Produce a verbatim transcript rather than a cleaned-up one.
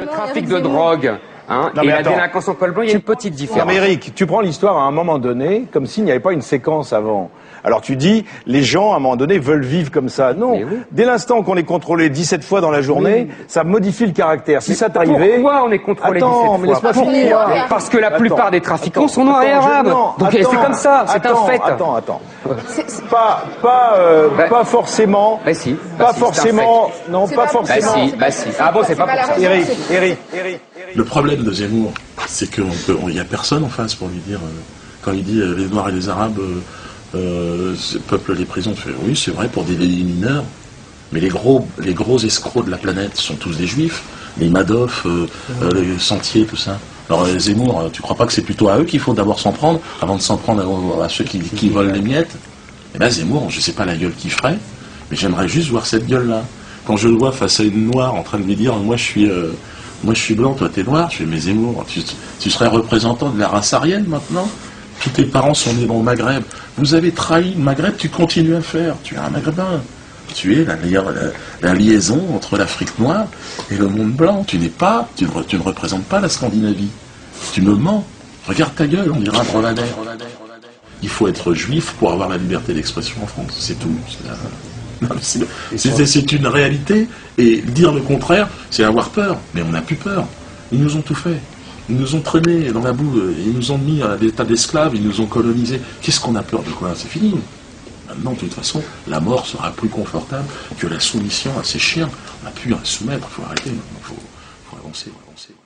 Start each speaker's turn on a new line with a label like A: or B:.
A: le trafic de drogue hein, et la délinquance en col blanc, il y a une petite différence.
B: Non mais Eric, tu prends l'histoire à un moment donné, comme s'il n'y avait pas une séquence avant. Alors tu dis, les gens, à un moment donné, veulent vivre comme ça. Non, oui. Dès l'instant qu'on est contrôlé dix-sept fois dans la journée, oui. ça modifie le caractère. Si mais ça t'arrivait...
A: Pourquoi on est contrôlé
B: attends,
A: dix-sept fois
B: mais laisse-moi finir.
A: Parce que la
B: attends,
A: plupart des trafiquants
B: attends,
A: sont noirs et arabes. Donc c'est comme ça, c'est un fait.
B: Attends, attends. Pas, pas, euh, bah, pas forcément...
A: Bah si.
B: Pas
A: bah si,
B: forcément... Non, pas, pas forcément...
A: Bah si, bah si. Ah bon, c'est pas pour ça.
B: Eric, Eric, Eric.
C: Le problème de Zemmour, c'est qu'il n'y a personne en face pour lui dire... Euh, quand il dit euh, les Noirs et les Arabes... Euh, Euh, peuple les prisons, fait, oui c'est vrai pour des délits mineurs, mais les gros, les gros escrocs de la planète sont tous des juifs, les Madoff, euh, euh, les Sentiers, tout ça. Alors les Zemmour, tu crois pas que c'est plutôt à eux qu'il faut d'abord s'en prendre, avant de s'en prendre à, à ceux qui, qui volent les miettes? Et bien Zemmour, je sais pas la gueule qu'il ferait, mais j'aimerais juste voir cette gueule-là. Quand je le vois face à une noire en train de lui dire, moi je suis, euh, moi je suis blanc, toi t'es noir, je fais, mais Zemmour, tu, tu serais représentant de la race aryenne maintenant? Tous tes parents sont nés dans le Maghreb. Vous avez trahi le Maghreb, tu continues à faire. Tu es un Maghrébin. Tu es la, la, la liaison entre l'Afrique noire et le monde blanc. Tu n'es pas, tu ne, tu ne représentes pas la Scandinavie. Tu me mens. Regarde ta gueule, on dira Drevadère. Il faut être juif pour avoir la liberté d'expression en France. C'est tout. C'est une réalité. Et dire le contraire, c'est avoir peur. Mais on n'a plus peur. Ils nous ont tout fait. Ils nous ont traînés dans la boue, ils nous ont mis à l'état d'esclaves, ils nous ont colonisés. Qu'est-ce qu'on a peur de quoi? C'est fini. Maintenant, de toute façon, la mort sera plus confortable que la soumission à ces chiens. On n'a plus à se soumettre, il faut arrêter, il faut, faut avancer, faut avancer.